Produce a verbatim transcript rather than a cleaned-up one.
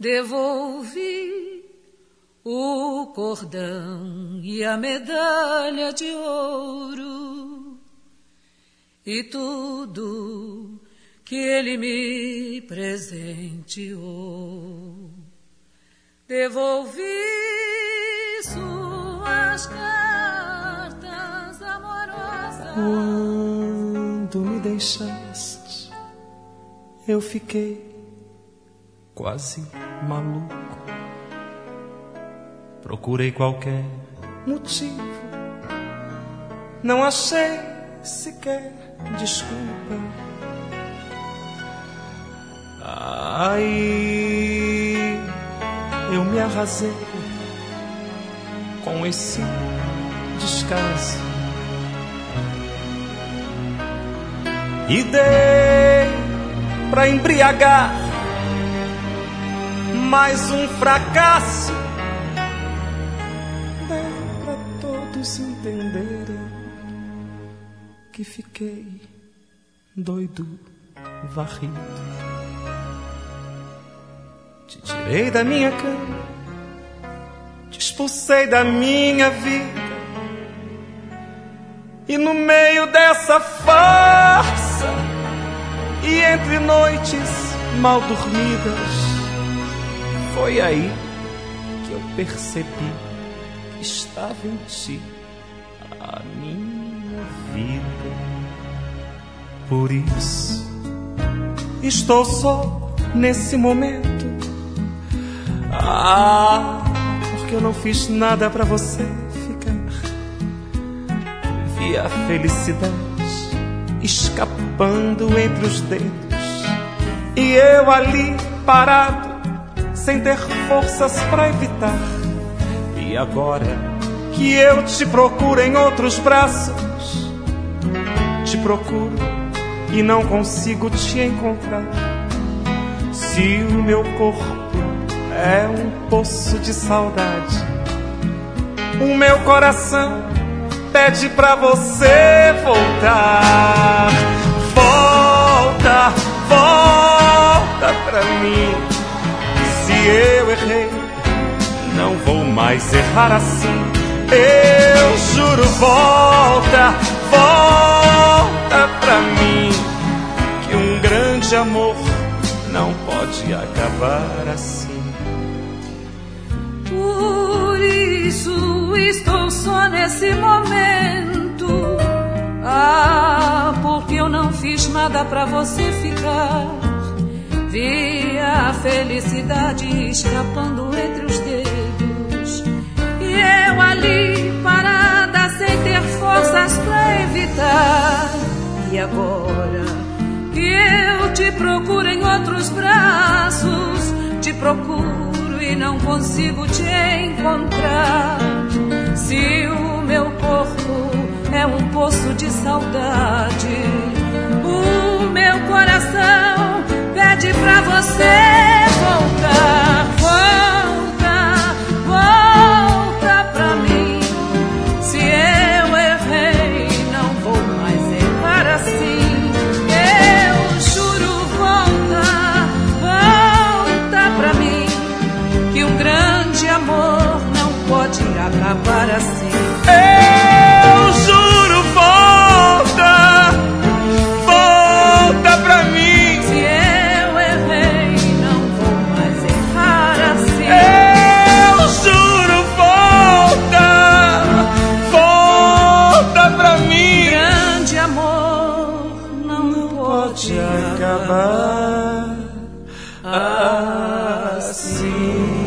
devolvi o cordão e a medalha de ouro e tudo que ele me presenteou. Devolvi suas cartas amorosas. Quando me deixaste, eu fiquei quase maluco. Procurei qualquer motivo, não achei sequer desculpa. Aí eu me arrasei com esse descaso e dei pra embriagar mais um fracasso. Dei pra todos entenderem que fiquei doido, varrido. Te tirei da minha cama, te expulsei da minha vida, e no meio dessa farsa e entre noites mal dormidas, foi aí que eu percebi que estava em ti a minha vida. Por isso estou só nesse momento. Ah, porque eu não fiz nada pra você ficar. Vi a felicidade escapando entre os dedos, e eu ali parado, sem ter forças pra evitar. E agora que eu te procuro em outros braços, te procuro e não consigo te encontrar. Se o meu corpo é um poço de saudade, o meu coração pede pra você voltar. Volta, volta pra mim. Se eu errei, não vou mais errar assim. Eu juro, volta, volta pra mim, que um grande amor não pode acabar assim. Por isso estou só nesse momento. Ah, porque eu não fiz nada pra você ficar. Vi a felicidade escapando entre os dedos, e eu ali parada sem ter forças pra evitar. E agora que eu te procuro em outros braços, te procuro e não consigo te encontrar. Se o meu corpo é um poço de saudade, o meu coração pede pra você voltar. Volta, volta pra mim. Se eu errei, não vou mais errar assim. Eu juro, volta, volta pra mim, que um grande amor não pode acabar assim. Eu juro, volta, volta pra mim. Se eu errei, não vou mais errar assim. Eu juro, volta, volta pra mim. Grande amor não pode Pode acabar assim.